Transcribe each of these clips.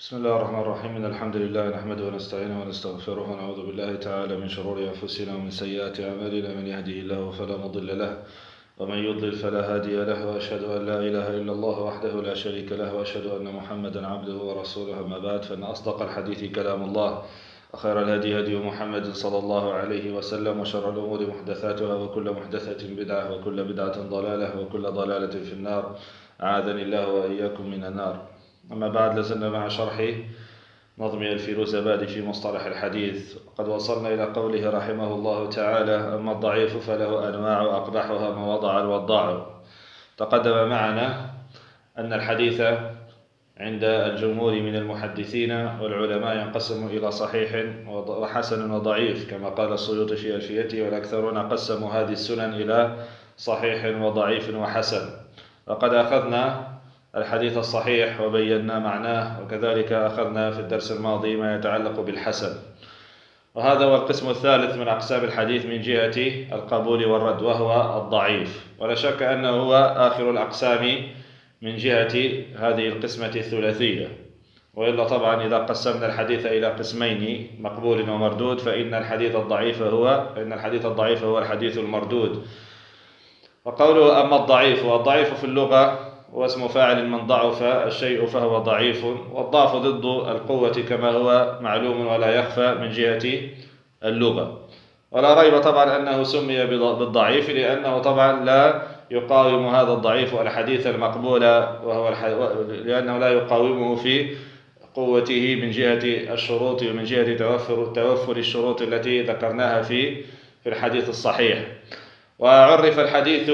بسم الله الرحمن الرحيم. إن الحمد لله نحمده ونستعينه ونستغفره ونعوذ بالله تعالى من شرور أنفسنا ومن سيئات أعمالنا. من يهده الله فلا مضل له ومن يضلل فلا هادي له، وأشهد أن لا إله إلا الله وحده لا شريك له، وأشهد أن محمدا عبده ورسوله. أما بعد، فإن أصدق الحديث كلام الله، وخير الهدي هدي محمد صلى الله عليه وسلم، وشر الأمور محدثاتها، وكل محدثة بدعة، وكل بدعة ضلالة، وكل ضلالة في النار. أعاذني الله وإياكم من النار. أما بعد، لازلنا مع شرح نظم الفيروزابادي في مصطلح الحديث. قد وصلنا إلى قوله رحمه الله تعالى: أما الضعيف فله أنواع أقبحها ما وضع الوضاع. تقدم معنا أن الحديث عند الجمهور من المحدثين والعلماء ينقسم إلى صحيح وحسن وضعيف، كما قال السيوطي في ألفيته: والأكثرون قسموا هذه السنن إلى صحيح وضعيف وحسن. وقد أخذنا الحديث الصحيح وبينا معناه، وكذلك أخذنا في الدرس الماضي ما يتعلق بالحسن. وهذا هو القسم الثالث من أقسام الحديث من جهة القبول والرد، وهو الضعيف. ولا شك أنه هو آخر الأقسام من جهة هذه القسمة الثلاثية. وإلا طبعا إذا قسمنا الحديث إلى قسمين، مقبول ومردود، فإن الحديث الضعيف هو الحديث المردود. وقوله أما الضعيف، والضعيف في اللغة هو اسم فاعل من ضعف الشيء فهو ضعيف، والضعف ضد القوة كما هو معلوم ولا يخفى من جهة اللغة. ولا ريب طبعا أنه سمي بالضعيف لأنه طبعا لا يقاوم هذا الضعيف الحديث المقبول، لأنه لا يقاومه في قوته من جهة الشروط ومن جهة توفر الشروط التي ذكرناها في الحديث الصحيح. وعرف الحديث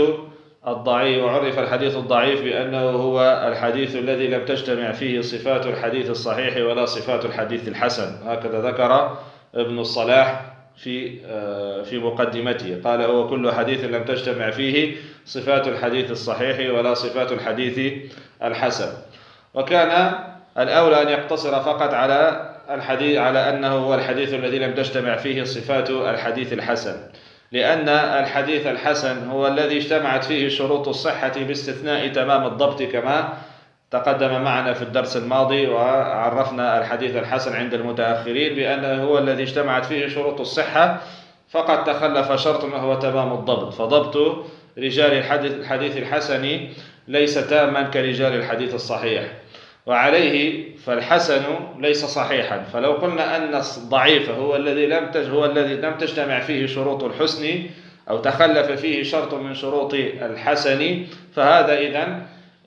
الضعيف بأنه هو الحديث الذي لم تجتمع فيه صفات الحديث الصحيح ولا صفات الحديث الحسن. هكذا ذكر ابن الصلاح في مقدمته، قال: هو كل حديث لم تجتمع فيه صفات الحديث الصحيح ولا صفات الحديث الحسن. وكان الأولى أن يقتصر فقط على أنه هو الحديث الذي لم تجتمع فيه صفات الحديث الحسن، لأن الحديث الحسن هو الذي اجتمعت فيه شروط الصحة باستثناء تمام الضبط، كما تقدم معنا في الدرس الماضي. وعرفنا الحديث الحسن عند المتأخرين بأنه هو الذي اجتمعت فيه شروط الصحة، فقد تخلف شرط وهو تمام الضبط. فضبط رجال الحديث الحسن ليس تاما كرجال الحديث الصحيح، وعليه فالحسن ليس صحيحا. فلو قلنا أن الضعيف هو الذي لم تجتمع فيه شروط الحسن أو تخلف فيه شرط من شروط الحسن، فهذا إذن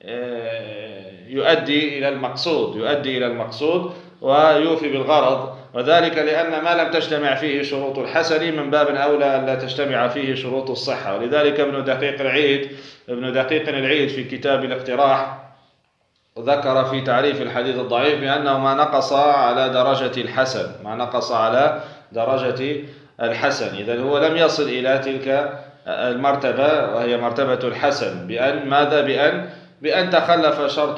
يؤدي إلى المقصود ويوفي بالغرض. وذلك لأن ما لم تجتمع فيه شروط الحسن من باب أولى أن لا تجتمع فيه شروط الصحة. ولذلك ابن دقيق العيد في كتاب الاقتراح ذكر في تعريف الحديث الضعيف بأنه ما نقص على درجة الحسن. إذن هو لم يصل إلى تلك المرتبة وهي مرتبة الحسن، بأن تخلف شرط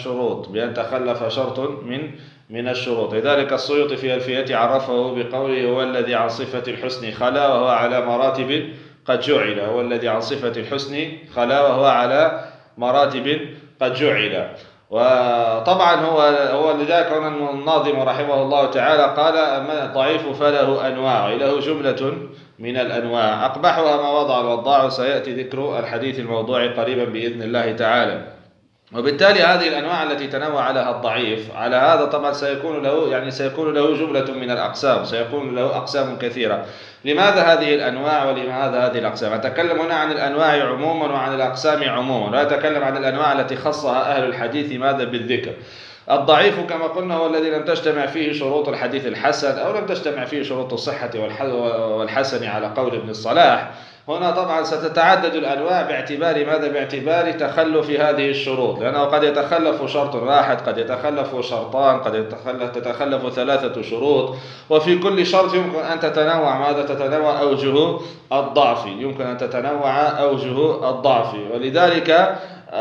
من الشروط. لذلك السيوطي في ألفيته عرفه بقوله: هو الذي عن صفة الحسن خلا وهو على مراتب قد جعل. وطبعا هو لذلك الناظم رحمه الله تعالى قال: أما الضعيف فله أنواع، له جملة من الأنواع أقبحها ما وضع الوضاع. سيأتي ذكر الحديث الموضوع قريبا بإذن الله تعالى. وبالتالي هذه الأنواع التي تنوع لها الضعيف، على هذا طبعا سيكون له جملة من الأقسام، سيكون له أقسام كثيرة. لماذا هذه الأنواع ولماذا هذه الأقسام؟ أتكلم هنا عن الأنواع عموما وعن الأقسام عموما، لا أتكلم عن الأنواع التي خصها أهل الحديث ماذا بالذكر. الضعيف كما قلنا هو الذي لم تجتمع فيه شروط الحديث الحسن أو لم تجتمع فيه شروط الصحة والحسن على قول ابن الصلاح. هنا طبعا ستتعدد الأنواع باعتبار تخلف هذه الشروط، لأنه قد يتخلف شرط واحد، قد يتخلف شرطان، قد تتخلف 3 شروط. وفي كل شرط يمكن أن تتنوع أوجه الضعف. ولذلك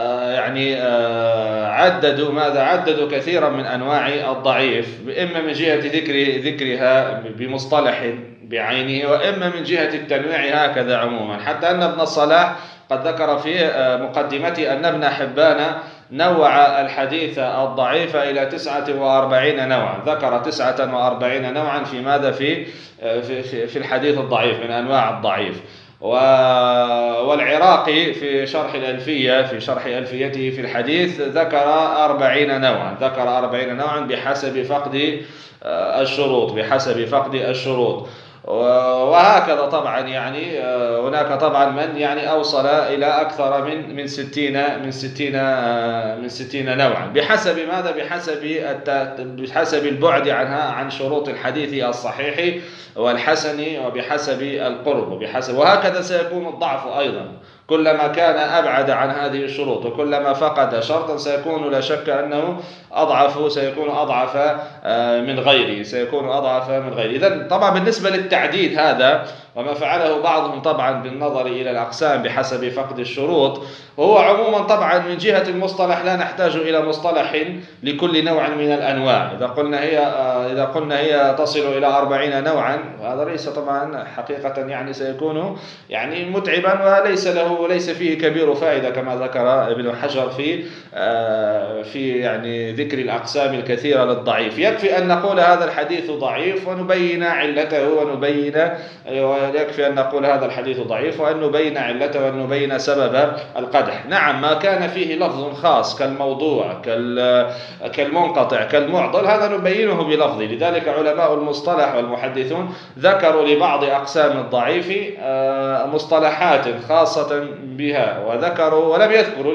عددوا كثيرا من أنواع الضعيف، إما من جهة ذكرها بمصطلح بعينه، وإما من جهة التنويع هكذا عموما. حتى أن ابن الصلاح قد ذكر في مقدمته أن ابن حبان نوع الحديث الضعيف إلى 49 نوعا، ذكر 49 نوعا في ماذا؟ في الحديث الضعيف من أنواع الضعيف. والعراقي في شرح الألفية، في شرح ألفيته في الحديث، ذكر 40 نوعا، ذكر 40 نوعا بحسب فقد الشروط، بحسب فقد الشروط. وهكذا طبعا يعني هناك طبعا من يعني أوصل إلى أكثر من 60 نوعا، بحسب ماذا؟ بحسب البعد عنها، عن شروط الحديث الصحيح والحسن، وبحسب القرب، وهكذا سيكون الضعف أيضا. كلما كان أبعد عن هذه الشروط وكلما فقد شرطا سيكون لا شك أنه سيكون أضعف من غيره، إذن طبعا بالنسبة للتعديد هذا وما فعله بعضهم طبعا بالنظر إلى الأقسام بحسب فقد الشروط، وهو عموما طبعا من جهة المصطلح لا نحتاج إلى مصطلح لكل نوع من الأنواع. إذا قلنا هي تصل إلى 40 نوعا، وهذا ليس طبعا حقيقة يعني سيكون يعني متعبا وليس فيه كبير فائدة كما ذكر ابن حجر في يعني ذكر الأقسام الكثيرة للضعيف. يكفي أن نقول هذا الحديث ضعيف ونبين علته، يكفي أن نقول هذا الحديث ضعيف وأن نبين علته وأن نبين سبب القدح. نعم، ما كان فيه لفظ خاص كالموضوع كالمنقطع كالمعضل هذا نبينه بلفظه. لذلك علماء المصطلح والمحدثون ذكروا لبعض أقسام الضعيف مصطلحات خاصة بها، ولم يذكروا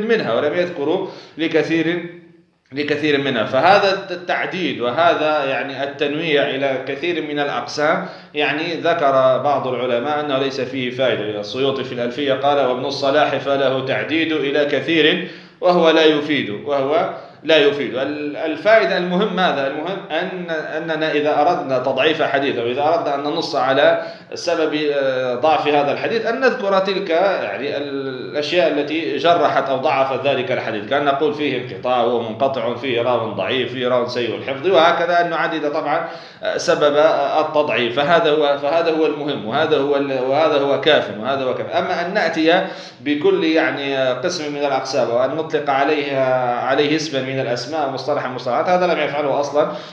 لكثير منها. فهذا التعديد وهذا يعني التنويع إلى كثير من الأقسام يعني ذكر بعض العلماء أنه ليس فيه فائدة. السيوطي في الألفية قال: وابن الصلاح فله تعديد إلى كثير وهو لا يفيد. الفائدة المهم ماذا؟ المهم أننا إذا أردنا تضعيف حديث أو إذا أردنا أن ننص على سبب ضعف هذا الحديث أن نذكر تلك يعني الأشياء التي جرحت أو ضعفت ذلك الحديث، كأن نقول فيه انقطاع ومنقطع، فيه راو ضعيف، فيه راو سيء الحفظ، وهكذا أن نعدد طبعا سبب التضعيف. فهذا هو المهم، وهذا هو كاف. أما أن نأتي بكل يعني قسم من الأقسام وأن نطلق عليه اسما من الأسماء ومصطلح المصطلحات، هذا لم يفعله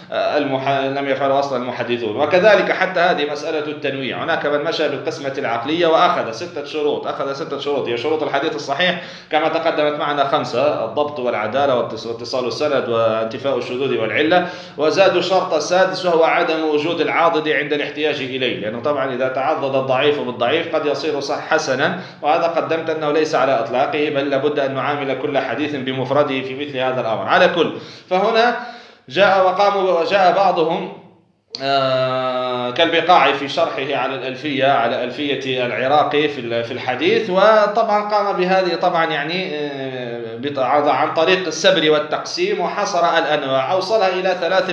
أصلا المحدثون. وكذلك حتى هذه مسألة التنويع، هناك من مشى بالقسمة العقلية وأخذ 6 شروط، هي شروط الحديث الصحيح كما تقدمت معنا 5: الضبط والعدالة واتصال السند وانتفاء الشذوذ والعلة، وزادوا الشرط السادس وهو عدم وجود العاضد عند الاحتياج إليه، لأنه طبعا إذا تعضد الضعيف بالضعيف قد يصير حسنا، وهذا قدمت أنه ليس على إطلاقه، بل لابد أن نعامل كل حديث بمفرده في مثل هذا الأمر. على كل، فهنا جاء بعضهم كالبقاعي في شرحه على ألفية العراقي في الحديث، وطبعا قام بهذه طبعا يعني عن طريق السبر والتقسيم، وحصر الأنواع، أوصلها إلى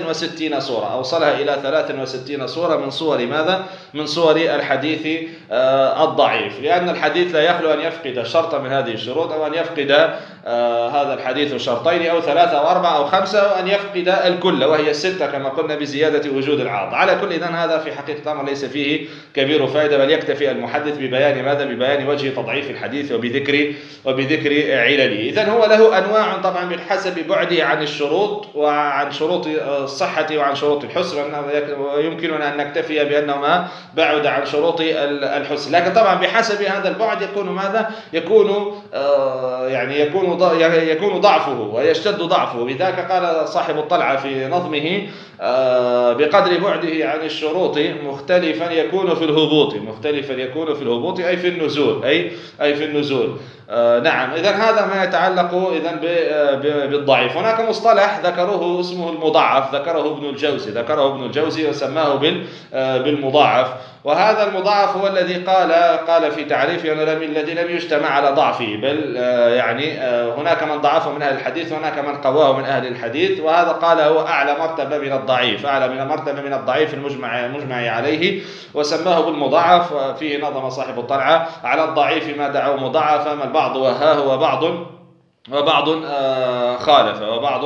63 صورة من صور ماذا؟ من صور الحديث الضعيف، لأن الحديث لا يخلو أن يفقد شرطا من هذه الشروط، أو أن يفقد هذا الحديث شرطين أو 3 أو 4 أو 5، أو أن يفقد الكل وهي 6 كما قلنا بزيادة وجود العاض. على كل، إذن هذا في حقيقة الأمر ليس فيه كبير فائدة، بل يكتفي المحدث ببيان ماذا؟ ببيان وجه تضعيف الحديث وبذكر علله. إذن هو له أنواع طبعا بحسب بعده عن الشروط، وعن شروط الصحة وعن شروط الحسن، ويمكننا أن نكتفي بأنه ما بعد عن شروط الحسن، لكن طبعا بحسب هذا البعد يكون ماذا؟ يكون ضعفه ويشتد ضعفه. بذلك قال صاحب الطلعة في نظمه: بقدر بعده عن الشروط مختلفا يكون في الهبوط، أي في النزول. نعم، إذن هذا ما يتعلق إذن بالضعيف. هناك مصطلح ذكره اسمه المضاعف، ذكره ابن الجوزي وسماه بالمضاعف. وهذا المضاعف هو الذي قال في تعريفه أنه الذي لم يجتمع على ضعفه، بل يعني هناك من ضعفه من أهل الحديث وهناك من قواه من أهل الحديث، وهذا قال هو أعلى مرتبة من الضعيف المجمع عليه، وسماه بالمضاعف. فيه نظم صاحب الطلعة: على الضعيف ما دعوا مضاعفا، ما البعض وهاه وبعض خالف،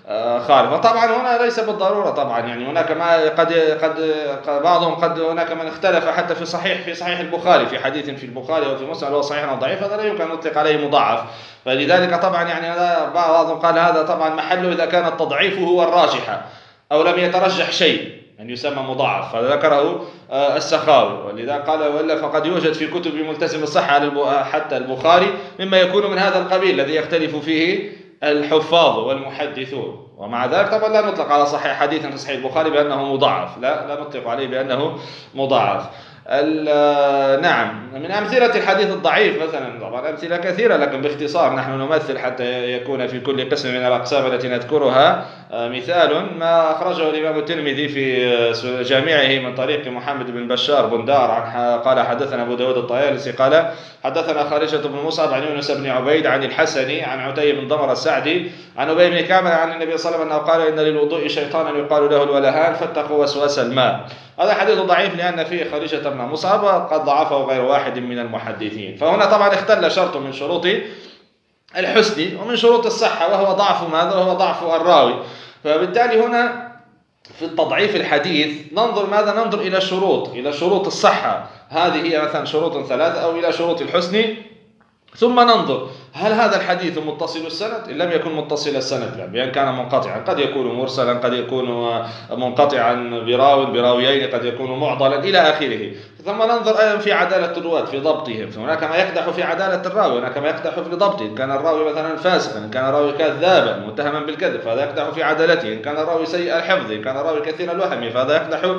خالف. وطبعا هنا ليس بالضرورة طبعا، يعني هناك ما قد بعضهم هناك من اختلف حتى في صحيح البخاري، في حديث في البخاري أو في مسلم هو صحيح أو ضعيف، هذا لا يمكن أن نطلق عليه مضاعف. فلذلك طبعا يعني هذا بعضهم قال هذا طبعا محله إذا كان التضعيف هو الراجح أو لم يترجح شيء أن يسمى مضاعف، فذكره السخاوي. ولذا قال وإلا فقد يوجد في كتب ملتزم الصحة حتى البخاري مما يكون من هذا القبيل الذي يختلف فيه الحفاظ والمحدثون. ومع ذلك طبعا لا نطلق على صحيح حديث في صحيح البخاري بأنه مضاعف، لا نطلق عليه بأنه مضاعف. نعم، من أمثلة الحديث الضعيف مثلا، طبعا أمثلة كثيرة لكن باختصار نحن نمثل حتى يكون في كل قسم من الأقسام التي نذكرها مثال ما أخرجه الإمام الترمذي في جامعه من طريق محمد بن بشار بندار قال حدثنا أبو داود الطيالسي قال حدثنا خارجة بن مصعب عن يونس بن عبيد عن الحسني عن عتي بن ضمر السعدي عن أبي بن كعب عن النبي صلى الله عليه وسلم أنه قال إن للوضوء شيطانا يقال له الولهان فاتقوا وسواس الماء. هذا حديث ضعيف لأن فيه خارجة بن مصعب قد ضعفه غير واحد من المحدثين. فهنا طبعا اختل شرط من شروط الحسن ومن شروط الصحة وهو ضعف ماذا؟ وهو ضعف الراوي. فبالتالي هنا في التضعيف الحديث ننظر ماذا؟ ننظر إلى شروط الصحة، هذه هي مثلا شروط ثلاثة، أو إلى شروط الحسن، ثم ننظر هل هذا الحديث متصل السند؟ إن لم يكن متصل السند بأن كان منقطعا، قد يكون مرسلا، قد يكون منقطعا براويين، قد يكون معضلا إلى آخره. ثم ننظر أيضا في عدالة الرواة في ضبطهم، فهناك ما يقدح في عدالة الراوي، هناك ما يقدح في ضبطه، إن كان الراوي مثلا فاسقا، إن كان الراوي كذابا متهما بالكذب فهذا يقدح في عدالته، إن كان الراوي سيء الحفظ، إن كان الراوي كثير الوهم فهذا يقدح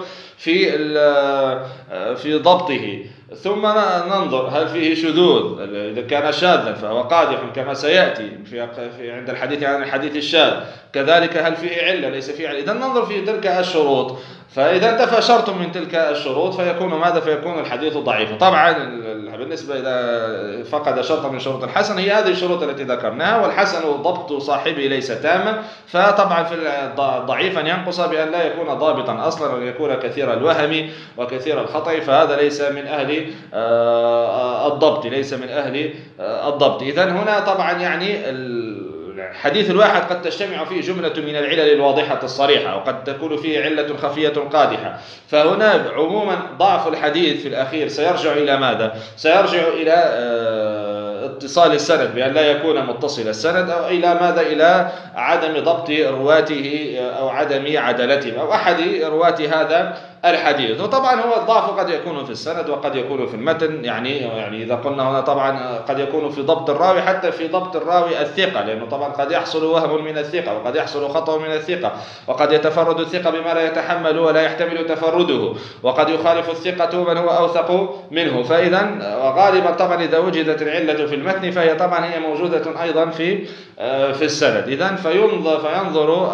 في ضبطه. ثم ننظر هل فيه شذوذ، إذا كان شاذا فهو قادح كما سيأتي عند الحديث عن الحديث الشاذ، كذلك هل فيه علة ليس فيه علة. إذا ننظر في تلك الشروط، فإذا انتفى شرط من تلك الشروط فيكون ماذا؟ فيكون الحديث ضعيفا. طبعا بالنسبة إذا فقد شرط من شروط الحسن هي هذه الشروط التي ذكرناها، والحسن ضبط صاحبه ليس تاما، فطبعا في الضعيف أن ينقص بأن لا يكون ضابطا أصلا وأن يكون كثير الوهم وكثير الخطأ، فهذا ليس من أهل الضبط، ليس من أهل الضبط. إذن هنا طبعا يعني الحديث الواحد قد تجتمع فيه جملة من العلل الواضحة الصريحة، وقد تكون فيه علة خفية قادحة. فهنا عموما ضعف الحديث في الأخير سيرجع إلى ماذا؟ سيرجع إلى اتصال السند بأن لا يكون متصل السند، أو إلى ماذا؟ إلى عدم ضبط رواته أو عدم عدالتهم أو أحد رواة هذا الحديث. وطبعا هو الضعف قد يكون في السند وقد يكون في المتن، يعني إذا قلنا هنا طبعا قد يكون في ضبط الراوي، حتى في ضبط الراوي الثقة، لأنه طبعا قد يحصل وهم من الثقة وقد يحصل خطأ من الثقة، وقد يتفرد الثقة بما لا يتحمل ولا يحتمل تفرده، وقد يخالف الثقة من هو أوثق منه. فإذا غالبا طبعا إذا وجدت العلة في المتن فهي طبعا هي موجودة أيضا في السند. إذن فينظر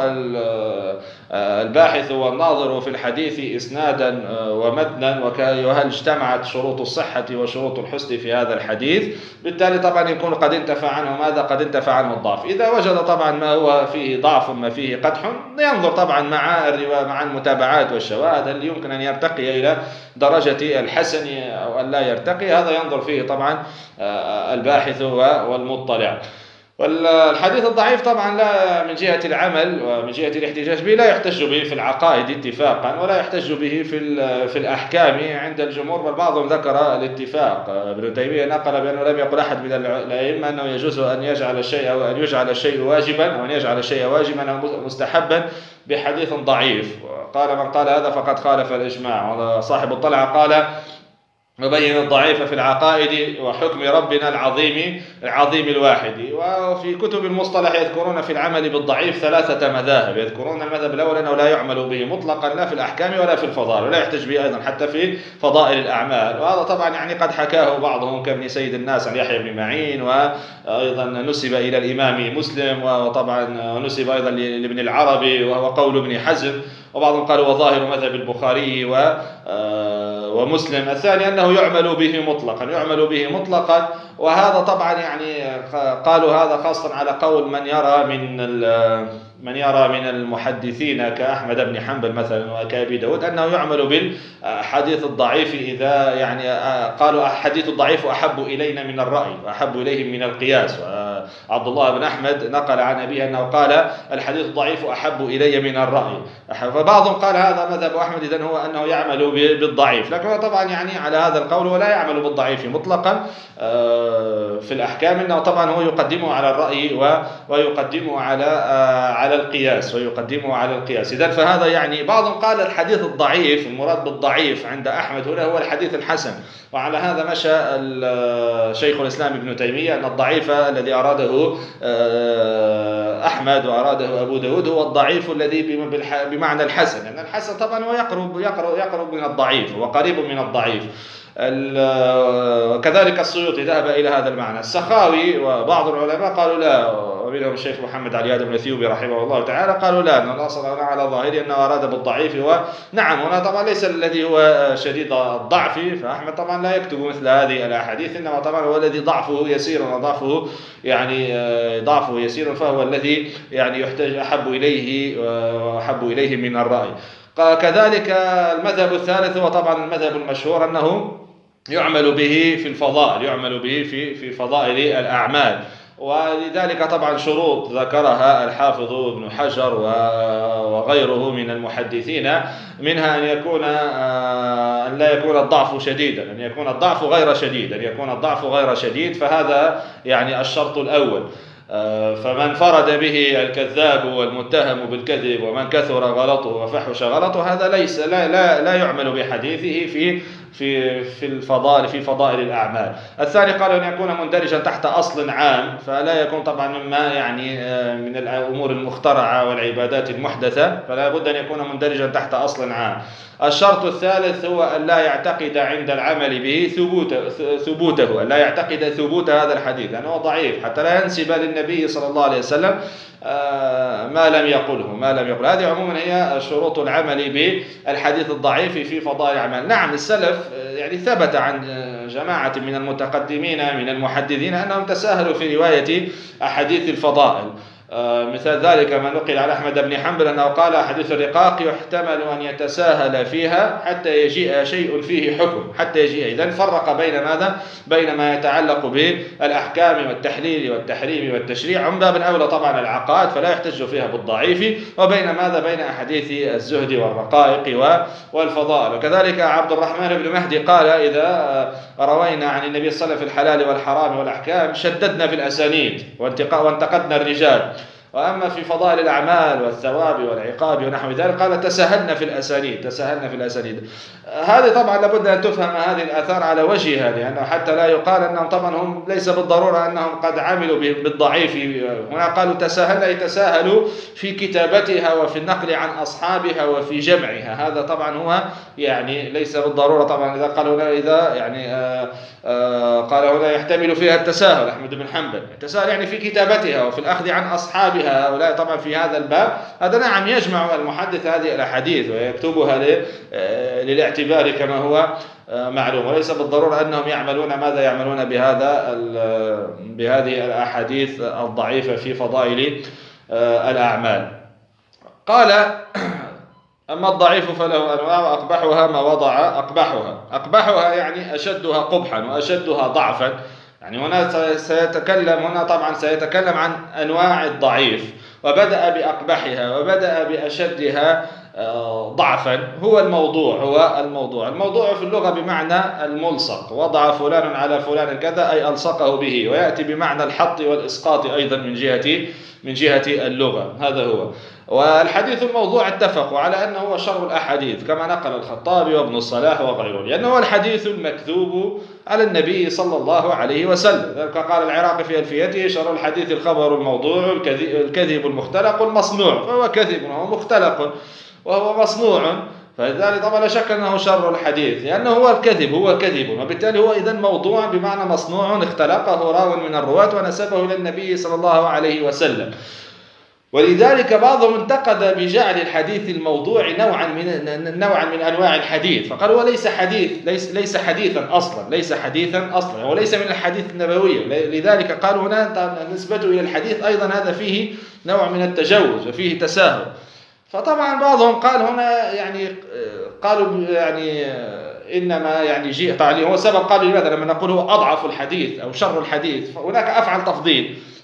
الباحث والناظر في الحديث إسنادا ومتنا وهل اجتمعت شروط الصحة وشروط الحسن في هذا الحديث. بالتالي طبعا يكون قد انتفى عنه ماذا؟ قد انتفى عنه الضعف. إذا وجد طبعا ما هو فيه ضعف ما فيه قدح ينظر طبعا مع المتابعات والشواهد هل يمكن أن يرتقي إلى درجة الحسن أو أن لا يرتقي، هذا ينظر فيه طبعا الباحث والمطلع. والحديث الضعيف طبعا لا من جهة العمل ومن جهة الاحتجاج به لا يحتج به في العقائد اتفاقا، ولا يحتج به في الأحكام عند الجمهور، بل بعضهم ذكر الاتفاق. ابن تيمية نقل بأنه لم يقل أحد من الأئمة أنه يجوز أن يجعل الشيء واجبا أو أن يجعل الشيء واجبا أو مستحبا بحديث ضعيف. قال من قال هذا فقد خالف الإجماع. وصاحب الطلعة قال نبين الضعيف في العقائد وحكم ربنا العظيم الواحد. وفي كتب المصطلح يذكرون في العمل بالضعيف 3 مذاهب. يذكرون المذهب الأول أنه لا يعمل به مطلقا لا في الأحكام ولا في الفضائل، ولا يحتج به أيضا حتى في فضائل الأعمال. وهذا طبعا يعني قد حكاه بعضهم كابن سيد الناس عن يحيى بن معين، وأيضا نسب إلى الإمام مسلم، وطبعا نسب أيضا لابن العربي وهو قول ابن حزم. وبعضهم قالوا وظاهر مذهب البخاري ومسلم الثاني أنه يعمل به مطلقا. وهذا طبعا يعني قالوا هذا خاصة على قول من يرى من المحدثين كأحمد بن حنبل مثلا وكأبي داود أنه يعمل بالحديث الضعيف إذا يعني قالوا الحديث الضعيف أحب إلينا من الرأي وأحب إليهم من القياس. عبد الله بن أحمد نقل عن أبيه أنه قال الحديث الضعيف أحب إلي من الرأي. فبعضهم قال هذا مذهب أحمد إذن هو أنه يعمل بالضعيف، لكن طبعا يعني على هذا القول ولا يعمل بالضعيف مطلقا في الأحكام، إنه طبعا هو يقدمه على الرأي ويقدمه على القياس إذن فهذا يعني بعضهم قال الحديث الضعيف المراد بالضعيف عند أحمد هنا هو الحديث الحسن، وعلى هذا مشى شيخ الإسلام ابن تيمية أن الضعيف الذي أراده أحمد وأراده أبو داود هو الضعيف الذي بمعنى الحسن، لأن الحسن طبعا هو يقرب من الضعيف وقريب من الضعيف. وكذلك السيوطي ذهب إلى هذا المعنى. السخاوي وبعض العلماء قالوا لا، ومنهم الشيخ محمد علي بن الأثيوبي رحمه الله تعالى قالوا لا، أن الأصل على ظاهره أنه أراد بالضعيف. ونعم هنا طبعا ليس الذي هو شديد الضعف، فأحمد طبعا لا يكتب مثل هذه الأحاديث، إنما طبعا هو الذي ضعفه يسير وضعفه ضعفه يسير، فهو الذي يعني يحتاج أحب إليه من الرأي. كذلك المذهب الثالث هو طبعا المذهب المشهور أنه يعمل به في الفضائل، يعمل به في فضائل الأعمال، ولذلك طبعا شروط ذكرها الحافظ ابن حجر وغيره من المحدثين، منها أن لا يكون الضعف شديدا، أن يكون الضعف غير شديد، فهذا يعني الشرط الأول. فمن فرد به الكذاب والمتهم بالكذب ومن كثر غلطه وفحش غلطه هذا لا يعمل بحديثه في فضائل الأعمال. الثاني قال أن يكون مندرجا تحت أصل عام، فلا يكون طبعا مما يعني من الأمور المخترعة والعبادات المحدثة، فلا بد أن يكون مندرجا تحت أصل عام. الشرط الثالث هو أن لا يعتقد عند العمل به ثبوته، أن لا يعتقد ثبوت هذا الحديث لأنه ضعيف، حتى لا ينسب للنبي صلى الله عليه وسلم ما لم يقل. هذه عموما هي شروط العمل بالحديث الضعيف في فضائل الأعمال. نعم السلف يعني ثبت عن جماعة من المتقدمين من المحدثين أنهم تساهلوا في رواية أحاديث الفضائل. مثال ذلك ما نقل عن أحمد بن حنبل أنه قال حديث الرقاق يحتمل أن يتساهل فيها حتى يجيء شيء فيه حكم، إذن فرق بين ماذا؟ بين ما يتعلق بالأحكام والتحليل والتحريم والتشريع من باب أولى طبعا العقائد فلا يحتج فيها بالضعيف، وبين ماذا؟ بين أحاديث الزهد والرقائق والفضائل. وكذلك عبد الرحمن بن مهدي قال إذا روينا عن النبي صلى الله عليه وسلم في الحلال والحرام والأحكام شددنا في الأسانيد وانتقدنا الرجال، وأما في فضائل الأعمال والثواب والعقاب ونحو ذلك قال تساهلنا في الأسانيد. هذه طبعا لابد أن تفهم هذه الآثار على وجهها، لأنه حتى لا يقال أنهم طبعا هم ليس بالضرورة أنهم قد عملوا بالضعيف. هنا قالوا يتساهلوا في كتابتها وفي النقل عن أصحابها وفي جمعها، هذا طبعا هو يعني ليس بالضرورة. طبعا إذا قالوا هنا يحتمل فيها التساهل أحمد بن حنبل، التساهل يعني في كتابتها وفي الأخذ عن أصحابها، هؤلاء طبعا في هذا الباب هذا نعم يجمع المحدث هذه الأحاديث ويكتبها للاعتبار كما هو معلوم، وليس بالضرورة أنهم يعملون بهذه الأحاديث الضعيفة في فضائل الأعمال. قال أما الضعيف فله أنواع وأقبحها ما وضع أقبحها يعني أشدها قبحا وأشدها ضعفا. يعني هنا سيتكلم عن أنواع الضعيف، وبدأ بأقبحها وبدأ بأشدها ضعفا. هو الموضوع في اللغة بمعنى الملصق، وضع فلان على فلان كذا أي ألصقه به، ويأتي بمعنى الحط والإسقاط أيضا من جهة اللغة. هذا هو. والحديث الموضوع اتفقوا على أنه هو شر الأحاديث كما نقل الخطابي وابن الصلاح وغيره، لأنه هو الحديث المكذوب على النبي صلى الله عليه وسلم. ذلك قال العراقي في ألفيته شر الحديث الخبر الموضوع الكذب المختلق المصنوع، فهو كذب وهو مختلق وهو مصنوع، فلذلك طبعا لا شك أنه شر الحديث لأنه هو كذب، وبالتالي هو إذن موضوع بمعنى مصنوع اختلقه راو من الرواة ونسبه إلى النبي صلى الله عليه وسلم. ولذلك بعضهم انتقد بجعل الحديث الموضوع نوعا من أنواع الحديث، فقال هو ليس حديثا أصلا، هو ليس من الحديث النبوي، لذلك قالوا هنا نسبته إلى الحديث أيضا هذا فيه نوع من التجوز وفيه تساهل. فطبعا بعضهم قال هنا قالوا إنما طبعا هو سبب. قالوا لماذا لما نقول هو أضعف الحديث أو شر الحديث، هناك أفعل تفضيل.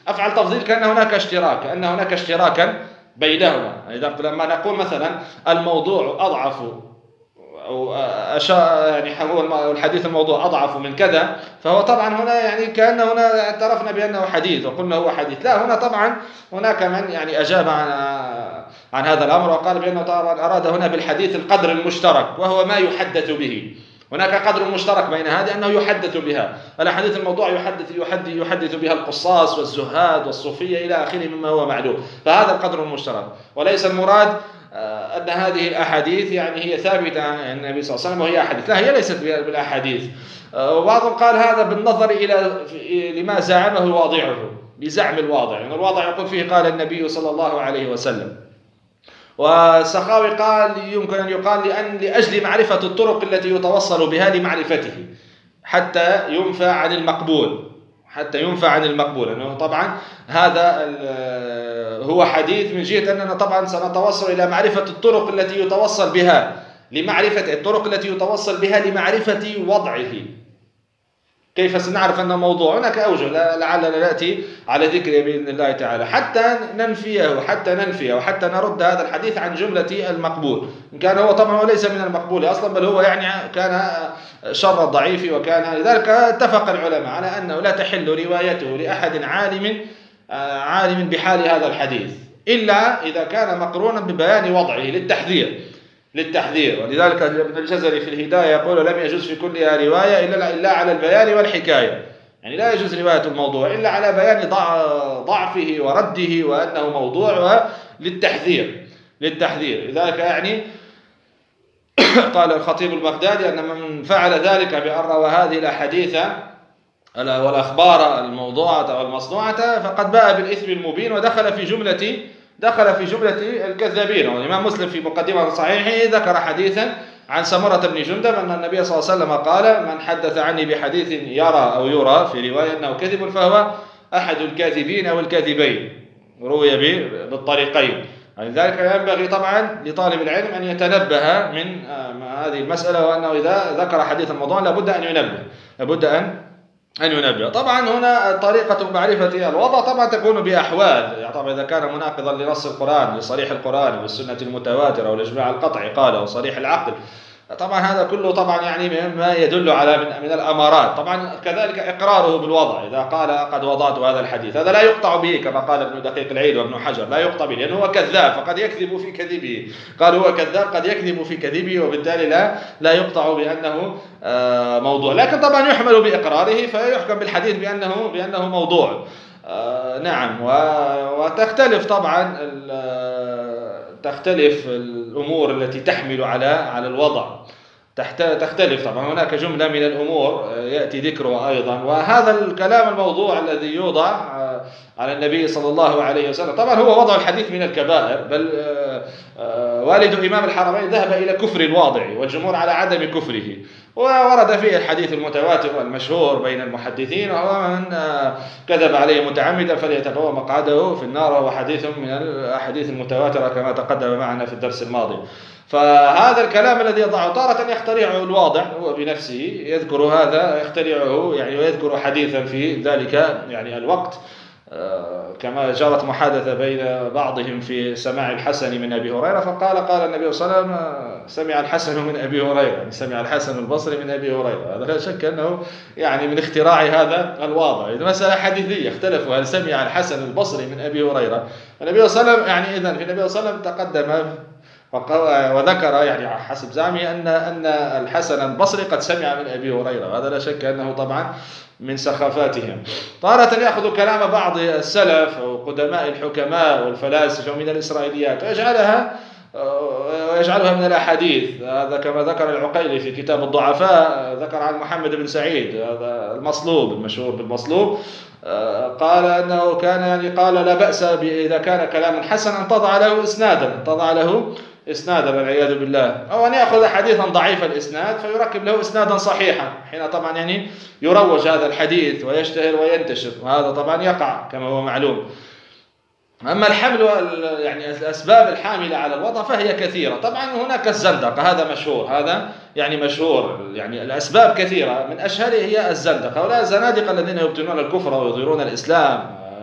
أفعل تفضيل كأن هناك اشتراكا بينهما. إذا لما نقول مثلا الموضوع أضعف أو يعني الحديث الموضوع أضعف من كذا، فهو طبعا هنا يعني كأن هنا اعترفنا بأنه حديث وقلنا هو حديث. لا، هنا طبعا هناك من يعني أجاب عن هذا الأمر وقال بأنه طبعا أراد هنا بالحديث القدر المشترك، وهو ما يحدث به. هناك قدر مشترك بين هذه أنه يحدث بها. الأحاديث الموضوع يحدث بها القصاص والزهاد والصوفية إلى آخره مما هو معلوم، فهذا القدر المشترك. وليس المراد أن هذه الأحاديث يعني هي ثابتة عن النبي صلى الله عليه وسلم وهي أحاديث، لا، هي ليست بالأحاديث. وبعضهم قال هذا بالنظر إلى لما زعمه واضعه، بزعم الواضع، يعني الواضع يقول فيه قال النبي صلى الله عليه وسلم. والسخاوي قال يمكن أن يقال لأجل معرفة الطرق التي يتوصل بها لمعرفته حتى ينفى عن المقبول، لأنه طبعا هذا هو حديث من جهة أننا طبعا سنتوصل إلى معرفة الطرق التي يتوصل بها لمعرفة وضعه. كيف سنعرف أنه موضوع؟ هناك أوجه لعلنا نأتي على ذكره بإذن الله تعالى حتى ننفيه وحتى نرد هذا الحديث عن جملة المقبول، إن كان هو طبعا وليس من المقبول أصلا، بل هو يعني كان شر الضعيف. وكان لذلك اتفق العلماء على أنه لا تحل روايته لأحد عالم بحال هذا الحديث إلا إذا كان مقرونا ببيان وضعه للتحذير. ولذلك ابن الجزري في الهداية يقول لم يجوز في كلها رواية إلا على البيان والحكاية، يعني لا يجوز رواية الموضوع إلا على بيان ضعفه ورده وأنه موضوع للتحذير. لذلك يعني قال الخطيب البغدادي أن من فعل ذلك بأن روى هذه الأحاديث والأخبار الموضوعة والمصنوعة فقد باء بالإثم المبين ودخل في جملة الكذابين. والإمام مسلم في مقدمة صحيحه ذكر حديثا عن سمرة بن جندب أن النبي صلى الله عليه وسلم قال من حدث عني بحديث يرى في رواية أنه كذب فهو أحد الكاذبين أو الكاذبين، روي بالطريقين. لذلك ينبغي طبعا لطالب العلم أن يتنبه من هذه المسألة، وأنه إذا ذكر حديث الموضوع لابد أن ينبه. طبعا هنا طريقة معرفة الوضع طبعا تكون بأحوال، يعني طبعا إذا كان مناقضا لنص القرآن، لصريح القرآن والسنة المتواترة والإجماع القطعي قال وصريح العقل، طبعا هذا كله طبعا يعني مما يدل على من الأمارات. طبعا كذلك إقراره بالوضع، إذا قال قد وضعت هذا الحديث هذا لا يقطع به كما قال ابن دقيق العيد وابن حجر، لا يقطع به لأنه هو كذاب فقد يكذب في كذبه، قال هو كذاب قد يكذب في كذبه، وبالتالي لا يقطع بأنه موضوع. لكن طبعا يحمل بإقراره فيحكم بالحديث بأنه موضوع. نعم. وتختلف طبعا تختلف الأمور التي تحمل على الوضع، تختلف طبعا. هناك جملة من الأمور يأتي ذكرها أيضا. وهذا الكلام الموضوع الذي يوضع على النبي صلى الله عليه وسلم طبعا هو وضع الحديث من الكبائر، بل والد إمام الحرمين ذهب إلى كفر الواضع والجمهور على عدم كفره، وورد فيه الحديث المتواتر المشهور بين المحدثين، وهو من كذب عليه متعمدا فليتبوأ مقعده في النار، وهو حديث من الأحاديث المتواترة كما تقدم معنا في الدرس الماضي. فهذا الكلام الذي يضعه تارة يخترعه الواضع هو بنفسه، يذكر هذا يخترعه يعني، ويذكر حديثا في ذلك يعني الوقت، كما جرت محادثة بين بعضهم في سماع الحسن من أبي هريرة، قال النبي صلى الله عليه وسلم سمع الحسن من أبي هريرة، يعني سمع الحسن البصري من أبي هريرة. هذا لا شك أنه يعني من اختراع هذا الواضع. إذا مسألة حديثية اختلفوا هل سمع الحسن البصري من أبي هريرة، النبي صلى الله عليه وسلم يعني إذن في النبي صلى الله عليه وسلم تقدم وذكر يعني حسب زعمه أن الحسن البصري قد سمع من أبي هريرة. هذا لا شك أنه طبعا من سخافاتهم. تارة يأخذ كلام بعض السلف أو قدماء الحكماء والفلاسفة من الإسرائيليات ويجعلها من الأحاديث. هذا كما ذكر العقيلي في كتاب الضعفاء، ذكر عن محمد بن سعيد هذا المصلوب المشهور بالمصلوب، قال أنه كان يعني قال لا بأس إذا كان كلام حسنا تضع له إسنادا والعياذ بالله، أو أن يأخذ حديثا ضعيف الإسناد فيركب له إسنادا صحيحا، حين طبعا يعني يروج هذا الحديث ويشتهر وينتشر، وهذا طبعا يقع كما هو معلوم. أما الحمل يعني الأسباب الحاملة على الوضع فهي كثيرة. طبعا هناك الزندقة، هذا مشهور يعني الأسباب كثيرة، من أشهره هي الزندقة، ولا الزنادقة الذين يبطنون الكفر ويظهرون الإسلام،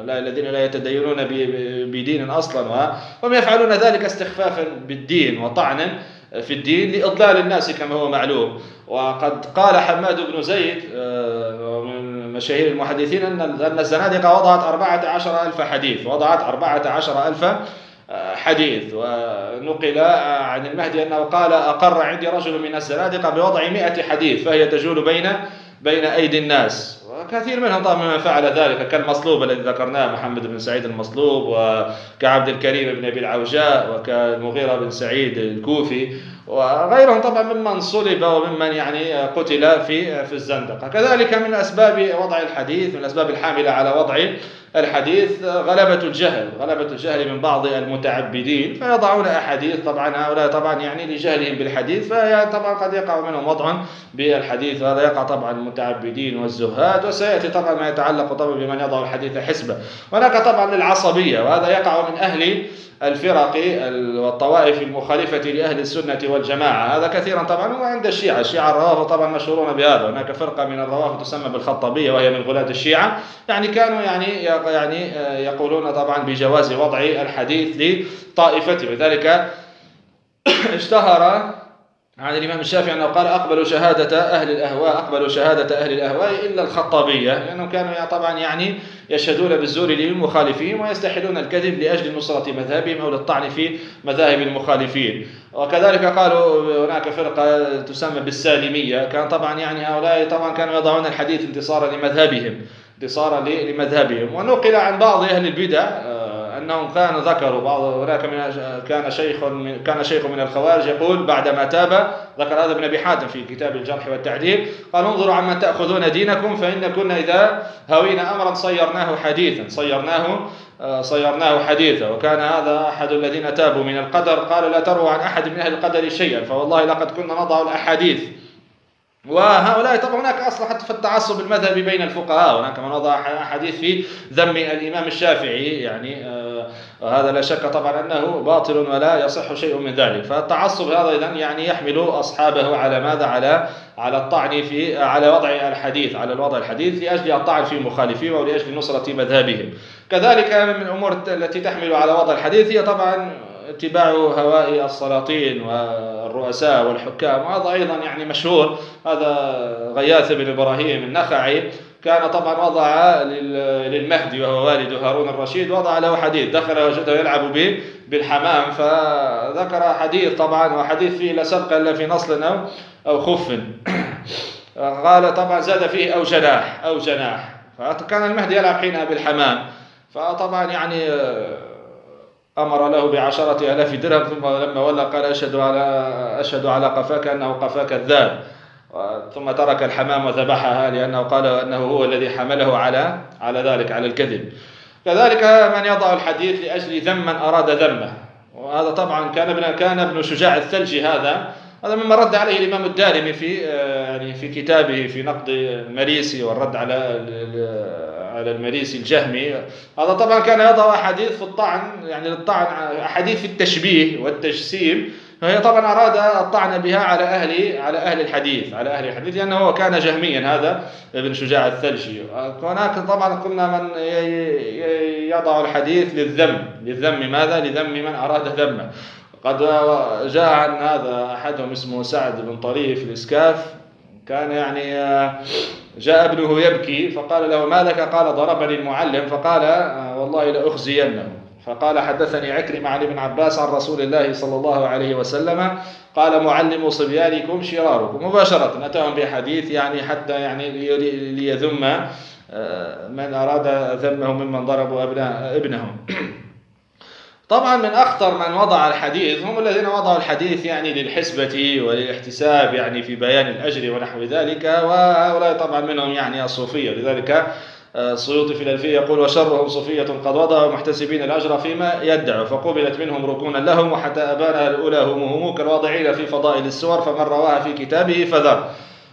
الذين لا يتدينون بدين أصلا، وهم يفعلون ذلك استخفافا بالدين وطعنا في الدين لإضلال الناس كما هو معلوم. وقد قال حماد بن زيد من مشاهير المحدثين أن الزنادقة وضعت 14,000 حديث، وضعت 14,000 حديث. ونقل عن المهدي أنه قال: أقر عندي رجل من الزنادقة بوضع 100 حديث فهي تجول بين أيدي الناس. وكثير منهم طبعا من فعل ذلك، كالمصلوب الذي ذكرناه محمد بن سعيد المصلوب، وكعبد الكريم بن أبي العوجاء، وكالمغيرة بن سعيد الكوفي، وغيرهم طبعا ممن صلب وممن يعني قتل في الزندقة. كذلك من أسباب وضع الحديث، من الأسباب الحاملة على وضع الحديث غلبة الجهل من بعض المتعبدين، فيضعون أحاديث. طبعا هؤلاء طبعا يعني لجهلهم بالحديث، طبعا قد يقع منهم وضع بالحديث، وهذا يقع طبعا المتعبدين والزهاد. وسيأتي طبعا ما يتعلق طبعا بمن يضع الحديث حسبة. هناك طبعا العصبية، وهذا يقع من أهل الفرق والطوائف المخالفة لأهل السنة والجماعة، هذا كثيرا طبعا وعند الشيعة الروافض طبعا مشهورون بهذا. هناك فرقة من الروافض تسمى بالخطابية، وهي من غلاة الشيعة، يعني كانوا يعني يقولون طبعا بجواز وضع الحديث لطائفته. وذلك اشتهر عن الإمام الشافعي أنه قال: أقبلوا شهادة أهل الأهواء إلا الخطابية، لأنهم كانوا طبعا يعني يشهدون بالزور للمخالفين ويستحلون الكذب لأجل نصرة مذهبهم أو للطعن في مذاهب المخالفين. وكذلك قالوا هناك فرقة تسمى بالسالمية، كان طبعا يعني هؤلاء طبعا كانوا يضعون الحديث انتصارا لمذهبهم. ونقل عن بعض أهل البدع أنهم كانوا ذكروا هناك كان شيخ من الخوارج يقول بعدما تاب، ذكر هذا ابن أبي حاتم في كتاب الجرح والتعديل، قال: انظروا عما تأخذون دينكم، فإن كنا إذا هوينا أمرا صيرناه حديثا. وكان هذا أحد الذين تابوا من القدر، قال: لا تروا عن أحد من أهل القدر شيئا، فوالله لقد كنا نضع الأحاديث. وهؤلاء طبعا هناك أصلا حتى في التعصب المذهبي بين الفقهاء، هناك من وضع أحاديث في ذم الإمام الشافعي، يعني هذا لا شك طبعا أنه باطل ولا يصح شيء من ذلك. فالتعصب هذا إذن يعني يحمل أصحابه على ماذا؟ على الطعن على وضع الحديث لأجل الطعن في مخالفين ولأجل نصرة مذهبهم. كذلك من الأمور التي تحمل على وضع الحديث هي طبعا اتباع هواء السلاطين والرؤساء والحكام، وهذا أيضا يعني مشهور. هذا غياث بن إبراهيم النخعي كان طبعا وضع للمهدي وهو والد هارون الرشيد، وضع له حديث، دخل وجده يلعب بالحمام، فذكر حديث طبعا، وحديث فيه لا سبق إلا في نصل أو خف، قال طبعا زاد فيه أو جناح، فكان المهدي يلعب حينها بالحمام، فطبعا يعني أمر له ب10,000 درهم، ثم لما ولى قال: أشهد على قفاك أنه قفاك الذئب، ثم ترك الحمام وذبحها، لأنه قال أنه هو الذي حمله على ذلك، على الكذب. كذلك من يضع الحديث لأجل ذم من أراد ذمه، وهذا طبعا كان ابن شجاع الثلجي، هذا مما رد عليه الإمام الدارمي في كتابه في نقد المريسي والرد على المريسي الجهمي. هذا طبعا كان يضع أحاديث في الطعن، يعني للطعن، أحاديث في التشبيه والتجسيم، فهي طبعا أراد الطعن بها على أهل الحديث، لأنه كان جهميا هذا ابن شجاع الثلجي. هناك طبعا قلنا من يضع الحديث للذم ماذا؟ لذم من أراد ذمه. قد جاء عن هذا أحدهم اسمه سعد بن طريف الإسكاف، كان يعني جاء ابنه يبكي فقال له: ما لك؟ قال: ضربني المعلم. فقال: والله لأخزينه. فقال: حدثني عكرمة عن ابن عباس عن رسول الله صلى الله عليه وسلم قال: معلم صبيانكم شراركم. مباشرة أتاهم بحديث يعني حتى يعني ليذم من أراد ذمه ممن ضربوا ابنهم. طبعا من أخطر من وضع الحديث هم الذين وضعوا الحديث يعني للحسبة وللاحتساب، يعني في بيان الأجر ونحو ذلك، وهؤلاء طبعا منهم يعني الصوفية. لذلك السيوطي في الألفية يقول: وشرهم صوفية قد وضعوا محتسبين الأجر فيما يدعوا، فقبلت منهم ركونا لهم، وحتى أبانها الأولى هم كالواضعين في فضائل السور، فمن رواها في كتابه فذر.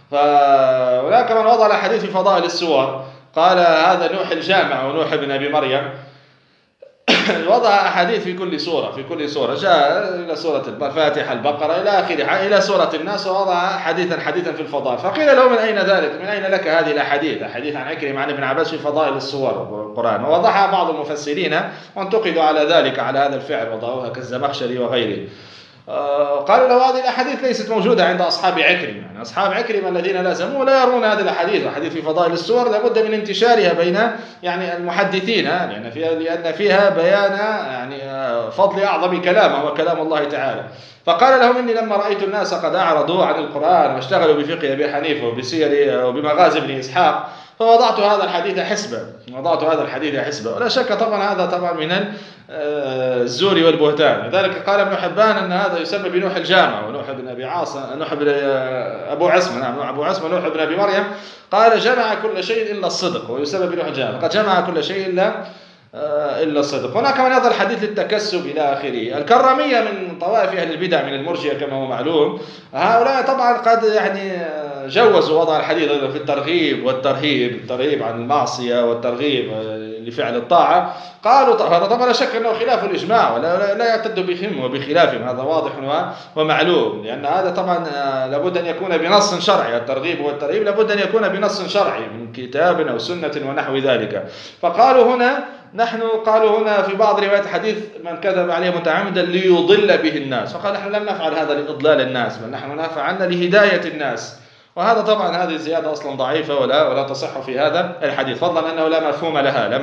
فهناك من وضع الحديث في فضائل السور، قال هذا نوح الجامع ونوح بن أبي مريم وضع أحاديث في كل سورة جاء إلى سورة الفاتحة البقرة إلى آخرها إلى سورة الناس، ووضع حديثا في الفضائل. فقيل له: من أين ذلك؟ من أين لك هذه الأحاديث؟ أحاديث عن عكرمة عن ابن عباس في فضائل السور والقرآن. ووضعها بعض المفسرين وانتقدوا على ذلك، على هذا الفعل، وضعوها كالزمخشري وغيره. قالوا له: هذه الأحاديث ليست موجودة عند أصحاب عكرمة، يعني أصحاب عكرمة الذين لازموا لا يرون هذه الأحاديث في فضائل السور لابد من انتشارها بين يعني المحدثين، لأن فيها بيان يعني فضل أعظم كلام هو كلام الله تعالى. فقال لهم: إني لما رأيت الناس قد أعرضوا عن القرآن واشتغلوا بفقه أبي حنيفة وبسير وبمغازي ابن إسحاق، فوضعت هذا الحديث حسبة. ولا شك طبعا هذا طبعا من الزور والبهتان. لذلك قال ابن حبان أن هذا يسمى بنوح الجامع، ونوح بن أبي عاصم، نوح بن أبو عصمة، نوح بن أبي مريم قال: جمع كل شيء إلا الصدق، ويسمى بنوح الجامع، قد جمع كل شيء إلا الصدق. هناك من يضع الحديث للتكسب إلى آخره. الكرامية من طوائف أهل البدع من المرجئة كما هو معلوم، هؤلاء طبعا قد يعني جوزوا وضع الحديث في الترغيب والترهيب، الترهيب عن المعصية والترغيب لفعل الطاعة. قالوا هذا طبعا لا شك أنه خلاف الإجماع، ولا يعتد بهم وبخلافهم، هذا واضح ومعلوم، لأن هذا طبعا لابد أن يكون بنص شرعي. الترغيب والترهيب لابد أن يكون بنص شرعي من كتاب أو سنة ونحو ذلك. فقالوا هنا في بعض روايات الحديث: من كذب عليه متعمدا ليضل به الناس. فقال: نحن لم نفعل هذا لإضلال الناس، بل نحن فعلنا لهداية الناس. وهذا طبعا هذه الزيادة أصلا ضعيفة ولا تصح في هذا الحديث، فضلا أنه لا مفهوم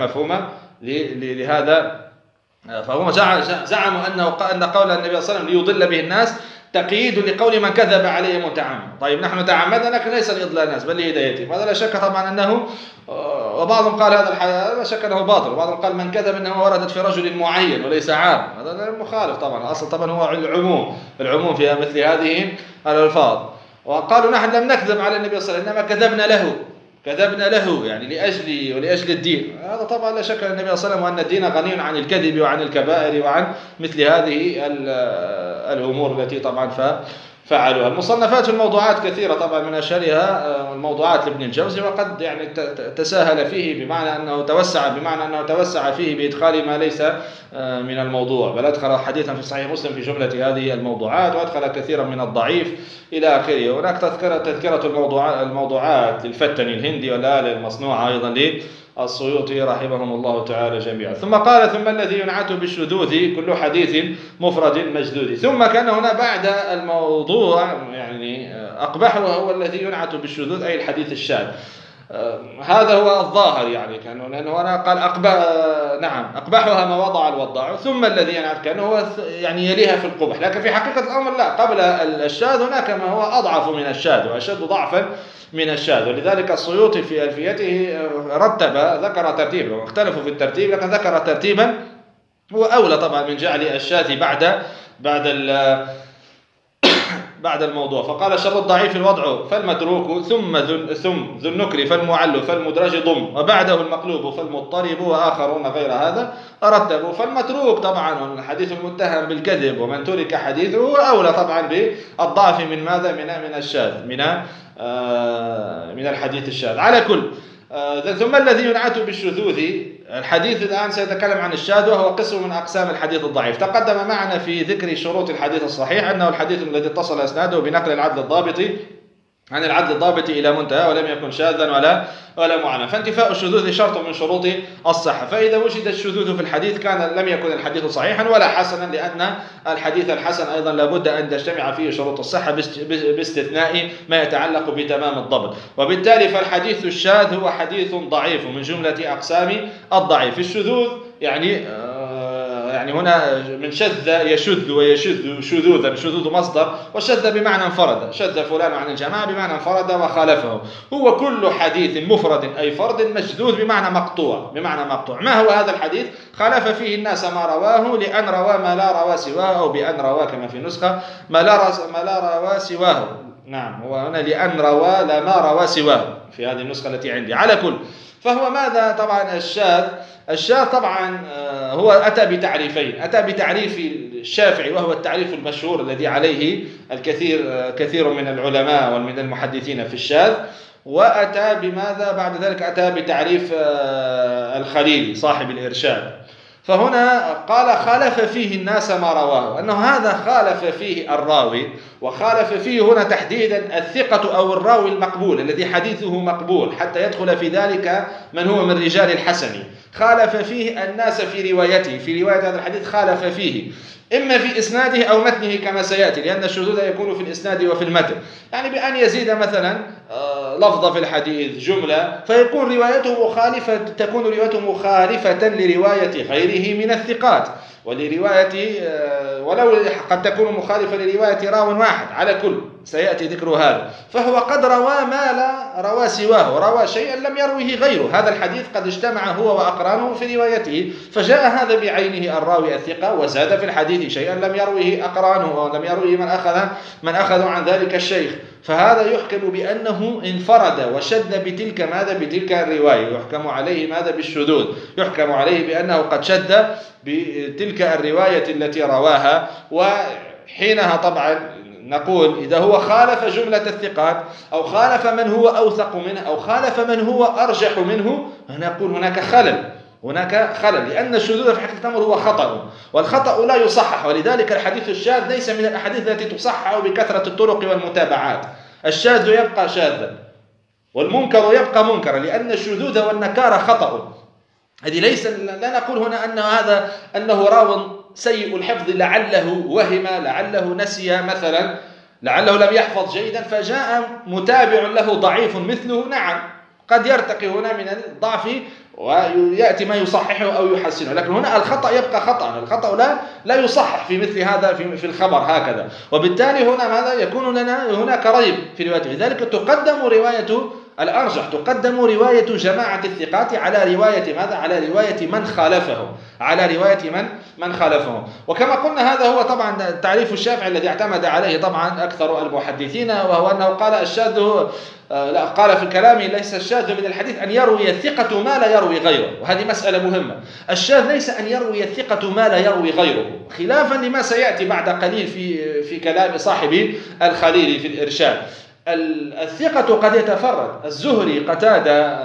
لهذا. فهم زعموا أن قول النبي صلى الله عليه وسلم ليضل به الناس تقييد لقول من كذب عليه متعمد. طيب نحن تعمدنا لكن ليس لإضلال الناس بل لهدايتهم. هذا لا شك طبعا أنه، وبعضهم قال هذا لا شك أنه باطل، وبعضهم قال من كذب أنه وردت في رجل معين وليس عام. هذا مخالف طبعا، الأصل طبعا هو العموم في مثل هذه الألفاظ. وقالوا: نحن لم نكذب على النبي صلى الله عليه وسلم، إنما كذبنا له يعني لأجلي ولأجل الدين. هذا طبعا لا شك أن النبي صلى الله عليه وسلم وأن الدين غني عن الكذب وعن الكبائر وعن مثل هذه الأمور التي طبعا فعلوها. المصنفات في الموضوعات كثيرة طبعا، من أشهرها الموضوعات لابن الجوزي، وقد يعني تساهل فيه بمعنى أنه توسع فيه بإدخال ما ليس من الموضوع، بل أدخل حديثا في صحيح مسلم في جملة هذه الموضوعات، وأدخل كثيرا من الضعيف إلى آخره. هناك تذكرة الموضوعات للفتني الهندي والآلة المصنوعة أيضا السيوطي رحمهم الله تعالى جميعا. ثم قال: ثم الذي ينعت بالشذوذ كل حديث مفرد مجدود. ثم كان هنا بعد الموضوع يعني أقبحه هو الذي ينعت بالشذوذ، أي الحديث الشاذ. هذا هو الظاهر يعني، لأنه أنا قال أقبحها ما وضع الوضاع، ثم الذي ينعت كأنه هو يعني يليها في القبح، لكن في حقيقة الأمر لا، قبل الشاذ هناك ما هو أضعف من الشاذ وأشد ضعفا من الشاذ. ولذلك السيوطي في ألفيته ذكر ترتيبا، واختلفوا في الترتيب، لكن ذكر ترتيبا هو أولى طبعا من جعل الشاذ بعد الموضوع. فقال: شر الضعيف الوضع فالمتروك، ثم ذو النكر فالمعل فالمدرج ضم، وبعده المقلوب فالمضطرب، وآخرون غير هذا رتبوا. فالمتروك طبعا الحديث المتهم بالكذب، ومن ترك حديثه أولى طبعا بالضعف من ماذا؟ من الشاذ، من الحديث الشاذ. على كل ثم الذي ينعت بالشذوذ، الحديث الآن سيتكلم عن الشاذ، وهو قسم من أقسام الحديث الضعيف. تقدم معنا في ذكر شروط الحديث الصحيح أنه الحديث الذي اتصل أسناده بنقل العدل الضابط عن العدل الضابط إلى منتهى، ولم يكن شاذا ولا معنا. فانتفاء الشذوذ شرط من شروط الصحة. فإذا وجد الشذوذ في الحديث لم يكن الحديث صحيحا ولا حسنا، لأن الحديث الحسن أيضا لابد أن تجتمع فيه شروط الصحة باستثناء ما يتعلق بتمام الضبط. وبالتالي فالحديث الشاذ هو حديث ضعيف من جملة أقسام الضعيف. الشذوذ يعني هنا من شذ يشذ ويشذ شذوذا، شذوذ مصدر، والشذ بمعنى انفرد، شذ فلان عن الجماعة بمعنى انفرد وخالفه. هو كل حديث مفرد أي فرد مشذوذ بمعنى مقطوع. ما هو هذا الحديث؟ خالف فيه الناس ما رواه، لأن روى ما لا روى سواه، أو بأن روى كما في نسخة ما لا روى سواه. نعم، هو هنا لأن روى لا ما روى سواه في هذه النسخة التي عندي. على كل، فهو ماذا؟ طبعا الشاذ طبعا هو أتى بتعريفين. أتى بتعريف الشافعي، وهو التعريف المشهور الذي عليه كثير من العلماء ومن المحدثين في الشاذ. وأتى بماذا بعد ذلك؟ أتى بتعريف الخليلي صاحب الإرشاد. فهنا قال خالف فيه الناس ما رواه، أنه هذا خالف فيه الراوي، وخالف فيه هنا تحديدا الثقة أو الراوي المقبول الذي حديثه مقبول حتى يدخل في ذلك من هو من رجال الحسن. خالف فيه الناس في روايته، في رواية هذا الحديث خالف فيه إما في إسناده أو متنه كما سيأتي، لأن الشذوذ يكون في الإسناد وفي المتن، يعني بأن يزيد مثلا لفظة في الحديث جملة فيكون روايته مخالفة، تكون روايته مخالفة لرواية غيره من الثقات، ولرواية ولو قد تكون مخالفة لرواية راو واحد على كل، سيأتي ذكر هذا. فهو قد روى ما لا روى سواه، روى شيئا لم يروه غيره، هذا الحديث قد اجتمع هو وأقرانه في روايته، فجاء هذا بعينه الراوي الثقة وزاد في الحديث شيئا لم يروه أقرانه ولم يروه من أخذ عن ذلك الشيخ، فهذا يحكم بأنه انفرد وشد بتلك الرواية، يحكم عليه ماذا؟ بالشذوذ، يحكم عليه بأنه قد شد بتلك الرواية التي رواها. وحينها طبعا نقول إذا هو خالف جملة الثقات أو خالف من هو أوثق منه أو خالف من هو أرجح منه، نقول هناك خلل، لأن الشذوذ في حقيقة الأمر هو خطأ، والخطأ لا يصحح، ولذلك الحديث الشاذ ليس من الأحاديث التي تصحح بكثرة الطرق والمتابعات، الشاذ يبقى شاذا والمنكر يبقى منكرا، لأن الشذوذ والنكارة خطأ. هذه لا نقول هنا أنه راو سيء الحفظ لعله وهم، لعله نسي مثلا، لعله لم يحفظ جيدا فجاء متابع له ضعيف مثله، نعم قد يرتقي هنا من الضعف ويأتي ما يصححه أو يحسنه، لكن هنا الخطأ يبقى خطأ، الخطأ لا يصحح في مثل هذا في الخبر هكذا، وبالتالي هنا ماذا يكون لنا هناك ريب في روايته، لذلك تقدم رواية الأرجح، تقدم رواية جماعة الثقات على رواية ماذا؟ على رواية من خالفه، على رواية من خالفه. وكما قلنا هذا هو طبعا تعريف الشافعي الذي اعتمد عليه طبعا أكثر المحدثين، وهو أنه قال الشاذ قال في كلامه ليس الشاذ من الحديث أن يروي الثقة ما لا يروي غيره، وهذه مسألة مهمة، الشاذ ليس أن يروي الثقة ما لا يروي غيره، خلافا لما سيأتي بعد قليل في كلام صاحب الخليل في الإرشاد. الثقة قد يتفرد، الزهري، قتادة،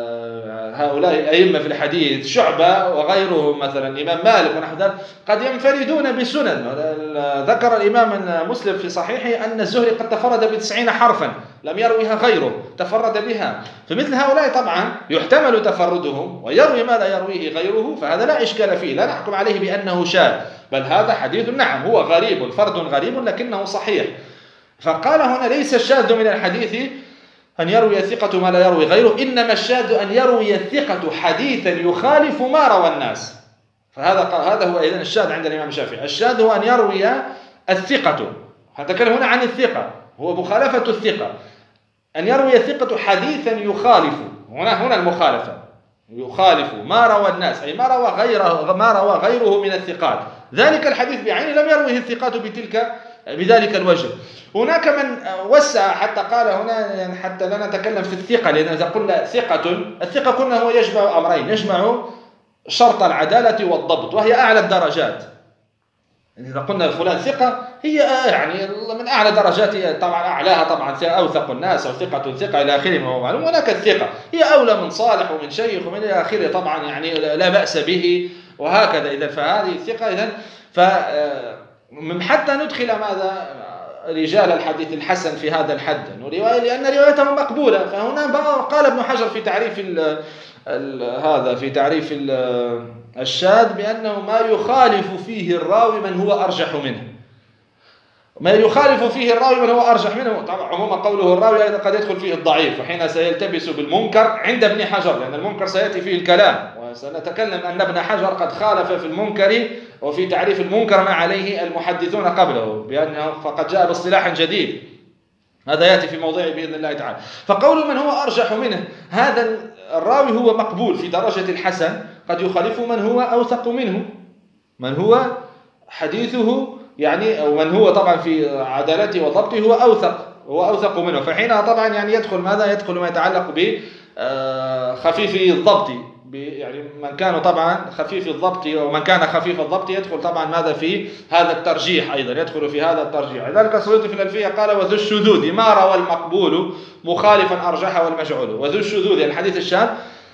هؤلاء الأئمة في الحديث، شعبة وغيرهم مثلا الإمام مالك ونحو ذلك قد ينفردون بسنن. ذكر الإمام مسلم في صحيحه أن الزهري قد تفرد ب90 حرفا لم يرويها غيره، تفرد بها، فمثل هؤلاء طبعا يحتمل تفردهم ويروي ما لا يرويه غيره، فهذا لا إشكال فيه، لا نحكم عليه بأنه شاذ، بل هذا حديث نعم هو غريب، فرد غريب لكنه صحيح. فقال هنا ليس الشاذ من الحديث أن يروي الثقة ما لا يروي غيره، إنما الشاذ أن يروي الثقة حديثا يخالف ما روى الناس، هذا هو إذن الشاذ عند الإمام الشافعي. الشاذ هو أن يروي الثقة، هنتكلم هنا عن الثقة، هو مخالفة الثقة، أن يروي الثقة حديثا يخالف، هنا المخالفة يخالف ما روى الناس، أي ما روى غيره من الثقات، ذلك الحديث بعينه لم يرويه الثقات بذلك الوجه. هناك من وسع حتى قال هنا يعني حتى لا نتكلم في الثقة، لأن إذا قلنا الثقة قلنا هو يجمع أمرين، يجمع شرط العدالة والضبط، وهي أعلى الدرجات. إذا قلنا فلان ثقة هي يعني من أعلى درجات، طبعا أعلاها طبعا أوثق الناس أو ثقة إلى آخره ما هو معلوم، هناك الثقة هي أولى من صالح ومن شيخ ومن إلى آخره طبعا يعني لا بأس به وهكذا. إذا فهذه الثقة حتى ندخل ماذا رجال الحديث الحسن في هذا الحد، لأن روايتهم مقبولة. فهنا قال ابن حجر في تعريف في تعريف الشاذ بأنه ما يخالف فيه الراوي من هو أرجح منه، ما يخالف فيه الراوي من هو أرجح منه. طبعا عموما قوله الراوي أيضا قد يدخل فيه الضعيف، وحين سيلتبس بالمنكر عند ابن حجر، لأن المنكر سيأتي فيه الكلام، وسنتكلم أن ابن حجر قد خالف في المنكر وفي تعريف المنكر ما عليه المحدثون قبله، بأنه فقد جاء باصطلاح جديد، هذا يأتي في موضعه بإذن الله تعالى. فقول من هو أرجح منه، هذا الراوي هو مقبول في درجة الحسن، قد يخالف من هو أوثق منه، من هو حديثه يعني، أو من هو طبعا في عدالته وضبطه هو أوثق منه، فحينها طبعا يعني يدخل ماذا؟ يدخل ما يتعلق بخفيف الضبط، يعني من كان طبعا خفيف الضبط ومن كان خفيف الضبط يدخل طبعا ماذا؟ في هذا الترجيح، أيضا يدخل في هذا الترجيح. لذلك السيوطي في الألفية قال وذو الشذوذ ما روى المقبول مخالفا أرجحه والمجعول. وذو الشذوذ يعني الحديث الشاذ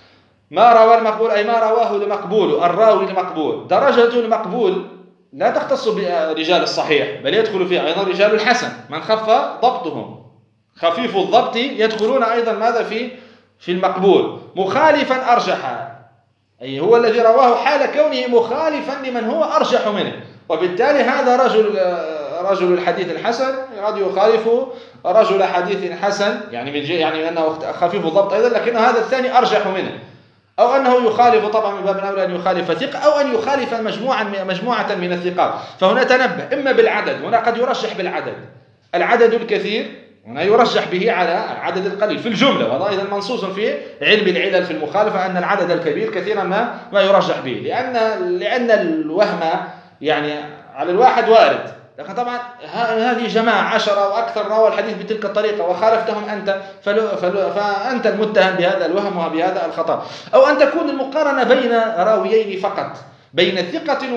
ما روى المقبول أي ما رواه المقبول، الراوي المقبول. درجة المقبول لا تختص برجال الصحيح، بل يدخل فيها أيضا رجال الحسن، من خف ضبطهم، خفيف الضبط يدخلون أيضا ماذا في المقبول. مخالفا أرجح، أي هو الذي رواه حال كونه مخالفا لمن هو أرجح منه، وبالتالي هذا رجل الحديث الحسن قد يخالف رجل حديث حسن، يعني أنه خفيف الضبط أيضا، لكن هذا الثاني أرجح منه، أو أنه يخالف، طبعا من باب الأولى أن يخالف ثقة، أو أن يخالف مجموعة من الثقات. فهنا تنبه إما بالعدد، هنا قد يرشح بالعدد، العدد الكثير هنا يرجح به على العدد القليل في الجملة، وهذا أيضا منصوص في علم العلل في المخالفة أن العدد الكبير كثيرا ما يرجح به، لأن الوهم يعني على الواحد وارد، لكن طبعا هذه جماعة 10 أو أكثر روى الحديث بتلك الطريقة وخالفتهم أنت، فأنت المتهم بهذا الوهم وبهذا الخطأ. أو أن تكون المقارنة بين راويين فقط، بين ثقة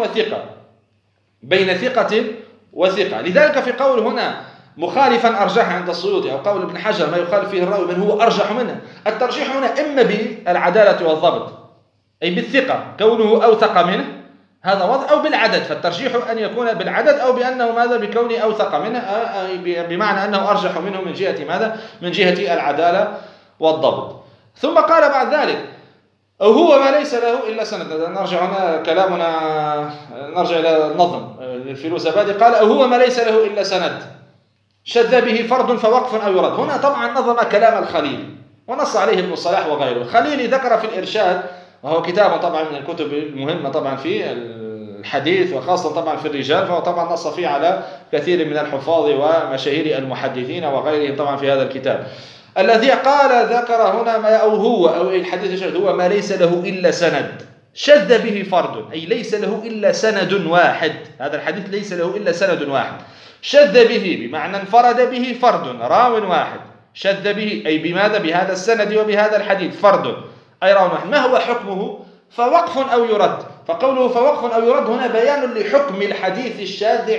وثقة. لذلك في قول هنا مخالفا أرجح عند السيوطي، أو قول ابن حجر ما يخالف فيه الراوي من هو أرجح منه، الترجيح هنا إما بالعدالة والضبط أي بالثقة كونه أوثق منه، هذا وضع، أو بالعدد، فالترجيح أن يكون بالعدد، أو بأنه ماذا بكونه أوثق منه، بمعنى أنه أرجح منه من جهة ماذا؟ من جهة العدالة والضبط. ثم قال بعد ذلك أو هو ما ليس له إلا سند. نرجع هنا كلامنا، نرجع إلى النظم الفيلوسفادي، قال أو هو ما ليس له إلا سند شذ به فرد فوقف أو يرد. هنا طبعا نظم كلام الخليل ونص عليه ابن الصلاح وغيره. الخليل ذكر في الإرشاد، وهو كتاب طبعا من الكتب المهمة طبعا في الحديث وخاصة طبعا في الرجال، فهو طبعا نص فيه على كثير من الحفاظ ومشاهير المحدثين وغيرهم طبعا في هذا الكتاب. الذي قال ذكر هنا ما أو الحديث الشاذ هو ما ليس له إلا سند شذ به فرد، أي ليس له إلا سند واحد، هذا الحديث ليس له إلا سند واحد، شذ به بمعنى انفرد به فرد راو واحد، شذ به أي بماذا؟ بهذا السند وبهذا الحديث فرد أي راو واحد. ما هو حكمه؟ فوقف أو يرد. فقوله فوقف أو يرد هنا بيان لحكم الحديث الشاذ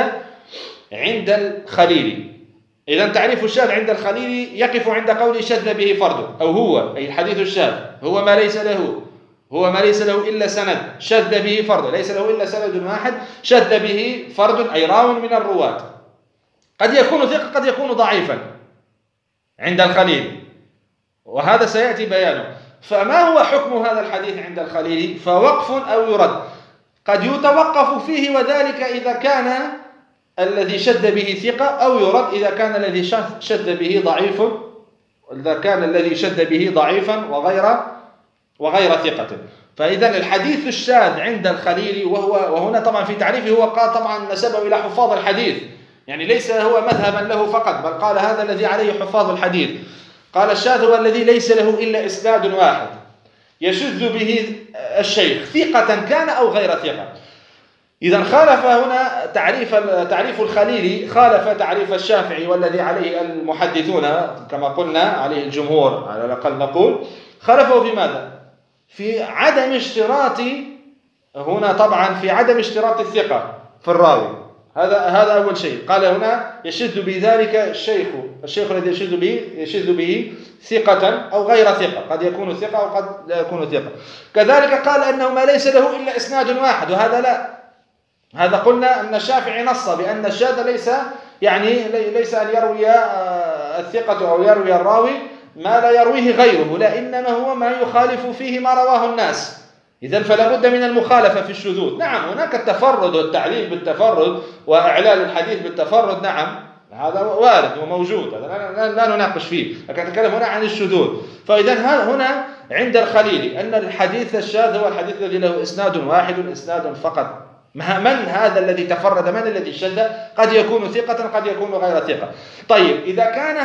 عند الخليل. إذا تعريف الشاذ عند الخليل يقف عند قول شذ به فرد، أو هو أي الحديث الشاذ هو ما ليس له إلا سند شذ به فرد، ليس له إلا سند واحد شذ به فرد أي راو من الرواة، قد يكون ثقة قد يكون ضعيفا عند الخليل، وهذا سيأتي بيانه. فما هو حكم هذا الحديث عند الخليل؟ فوقف أو يرد، قد يتوقف فيه، وذلك إذا كان الذي شذ به ثقة، أو يرد إذا كان الذي شذ به ضعيف، إذا كان الذي شذ به ضعيفا وغير ثقة. فإذا الحديث الشاذ عند الخليل وهنا طبعا في تعريفه هو قال طبعا نسبه إلى حفاظ الحديث، يعني ليس هو مذهبا له فقط، بل قال هذا الذي عليه حفاظ الحديث. قال الشاذ هو الذي ليس له إلا إسناد واحد يشذ به الشيخ ثقة كان أو غير ثقة. إذا خالف هنا تعريف الخليل، خالف تعريف الشافعي والذي عليه المحدثون كما قلنا، عليه الجمهور على الأقل نقول، خالفه في ماذا؟ في عدم اشتراط، هنا طبعا في عدم اشتراط الثقة في الراوي، هذا أول شيء. قال هنا يشذ بذلك الشيخ الذي يشذ به ثقة أو غير ثقة، قد يكون ثقة أو قد لا يكون ثقة. كذلك قال أنه ما ليس له إلا إسناد واحد، وهذا لا، هذا قلنا أن الشافعي نص بأن الشاذ ليس أن يروي الثقة أو يروي الراوي ما لا يرويه غيره، لا، إنما هو ما يخالف فيه ما رواه الناس. إذن فلا بد من المخالفة في الشذوذ. نعم هناك التفرد والتعليل بالتفرد وإعلال الحديث بالتفرد، نعم هذا وارد وموجود، هذا لا نناقش فيه، لكن نتكلم هنا عن الشذوذ. فإذا هنا عند الخليل أن الحديث الشاذ هو الحديث الذي له إسناد واحد، إسناد فقط. من هذا الذي تفرد؟ من الذي شذ؟ قد يكون ثقة قد يكون غير ثقة. طيب إذا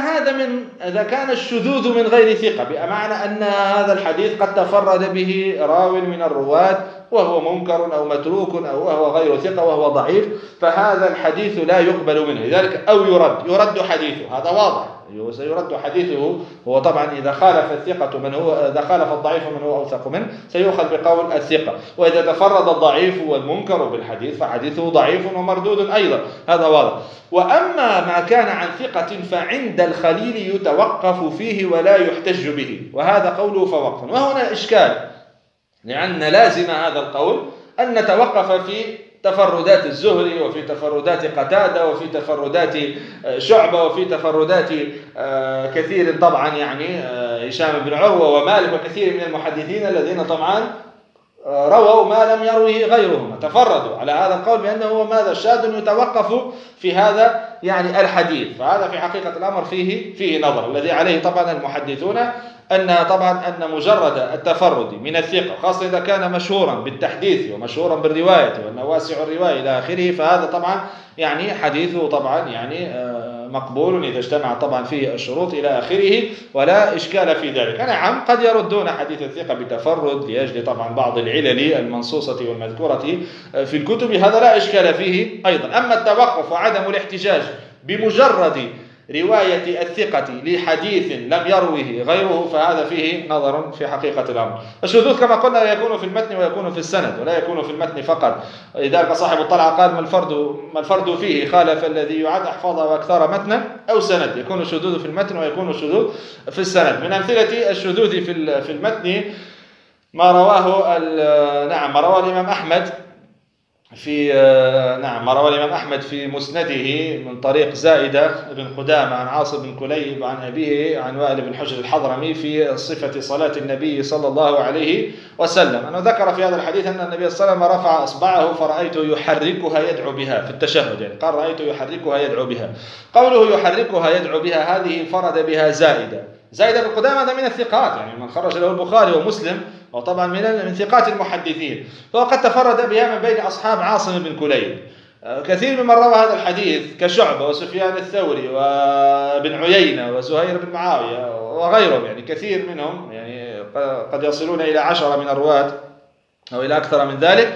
كان الشذوذ من غير ثقة، بمعنى أن هذا الحديث قد تفرد به راو من الرواة وهو منكر أو متروك أو وهو غير ثقة وهو ضعيف، فهذا الحديث لا يقبل منه. لذلك أو يرد حديثه، هذا واضح، سيرد حديثه. هو طبعا إذا خالف الثقة إذا خالف الضعيف من هو أوثق منه سيؤخذ بقول الثقة، وإذا تفرد الضعيف والمنكر بالحديث فحديثه ضعيف ومردود أيضا، هذا واضح. وأما ما كان عن ثقة فعند الخليل يتوقف فيه ولا يحتج به، وهذا قوله فوقف. وهنا إشكال، لأن لازم هذا القول أن نتوقف في تفردات الزهري وفي تفردات قتادة وفي تفردات شعبة وفي تفردات كثير طبعا يعني هشام بن عروة ومالك وكثير من المحدثين الذين طبعا رووا ما لم يروه غيرهم، تفردوا على هذا القول بأنه ماذا شاذ يتوقف في هذا يعني الحديث. فهذا في حقيقة الأمر فيه نظر. الذي عليه طبعا المحدثون أن مجرد التفرد من الثقة، خاصة إذا كان مشهورا بالتحديث ومشهورا بالرواية وأنه واسع الرواية إلى آخره، فهذا طبعا يعني حديثه طبعا يعني مقبول إذا اجتمع طبعا فيه الشروط إلى آخره، ولا إشكال في ذلك. نعم قد يردون حديث الثقة بتفرد لأجل طبعا بعض العلل المنصوصة والمذكورة في الكتب، هذا لا إشكال فيه أيضا. أما التوقف وعدم الاحتجاج بمجرد رواية الثقة لحديث لم يروه غيره فهذا فيه نظر في حقيقة الأمر. الشذوذ كما قلنا يكون في المتن ويكون في السند، ولا يكون في المتن فقط. لذلك صاحب الطلعة قال ما الفرد فيه خالف الذي يعد أحفظ وأكثر متنا أو سند، يكون الشذوذ في المتن ويكون الشذوذ في السند. من أمثلة الشذوذ في المتن ما رواه ما رواه الإمام أحمد ما روى الإمام أحمد في مسنده من طريق زائدة بن قدامة عن عاصم بن كليب عن أبيه عن وائل بن حجر الحضرمي في صفة صلاة النبي صلى الله عليه وسلم، أنه ذكر في هذا الحديث أن النبي صلى الله عليه وسلم رفع أصبعه فرأيته يحركها يدعو بها في التشهد، يعني قال رأيته يحركها يدعو بها. قوله يحركها يدعو بها هذه انفرد بها زائدة بن قدامة هذا من الثقات، يعني من خرج له البخاري ومسلم، وطبعا من ثقات المحدثين، وقد تفرد بها من بين أصحاب عاصم بن كليب كثير ممن روى هذا الحديث كشعبة وسفيان الثوري وابن عيينة وزهير بن معاوية وغيرهم، يعني كثير منهم يعني قد يصلون إلى 10 من الرواة أو إلى أكثر من ذلك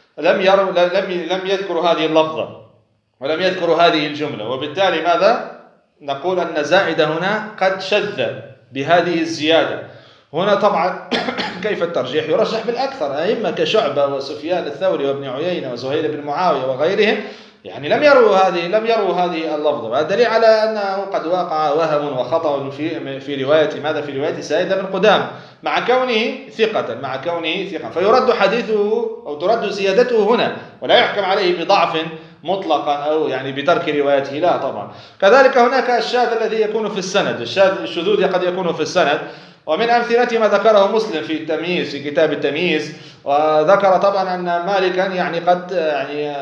لم يذكروا هذه اللفظة ولم يذكروا هذه الجملة، وبالتالي ماذا نقول أن زائدة هنا قد شذ بهذه الزيادة. هنا طبعا كيف الترجيح؟ يرجح بالأكثر، أئمة كشعبة وسفيان الثوري وابن عيينة وزهير بن معاوية وغيرهم يعني لم يروا هذه اللفظة، وهذا دليل على أنه قد وقع وهم وخطأ في رواية زائدة بن قدامة مع كونه ثقة، فيرد حديثه أو ترد زيادته هنا، ولا يحكم عليه بضعف مطلقا أو يعني بترك روايته، لا طبعا. كذلك هناك الشاذ الذي يكون في السند، الشذوذ قد يكون في السند، ومن أمثلة ما ذكره مسلم في التمييز في كتاب التمييز، وذكر طبعا أن مالكا يعني قد يعني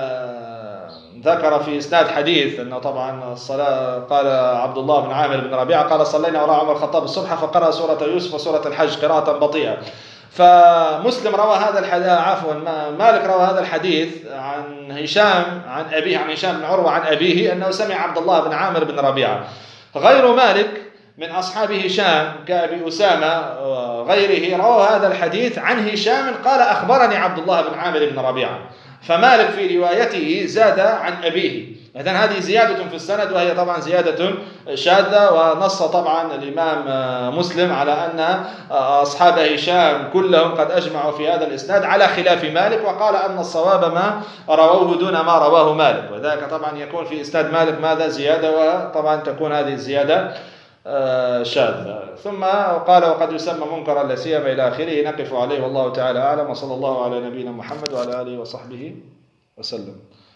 ذكر في إسناد حديث أنه طبعا الصلاة قال عبد الله بن عامر بن ربيعة قال صلينا وراء عمر الخطاب الصبح فقرأ سورة يوسف وسورة الحج قراءة بطيئة. فمسلم روى هذا الحديث مالك روى هذا الحديث عن هشام عن أبيه عن هشام بن عروة عن أبيه أنه سمع عبد الله بن عامر بن ربيعة. غير مالك من أصحاب هشام كأبي أسامة وغيره روى هذا الحديث عن هشام قال أخبرني عبد الله بن عامر بن ربيعة، فمالك في روايته زاد عن أبيه. إذن هذه زيادة في السند، وهي طبعا زيادة شاذة، ونص طبعا الإمام مسلم على أن أصحاب هشام كلهم قد أجمعوا في هذا الإسناد على خلاف مالك، وقال أن الصواب ما رووه دون ما رواه مالك، وذلك طبعا يكون في إسناد مالك ماذا زيادة، وطبعا تكون هذه الزيادة شاذة. ثم قال وقد يسمى منكرا لا سيما إلى آخره. نقف عليه والله تعالى أعلم، وصلى الله على نبينا محمد وعلى آله وصحبه وسلم.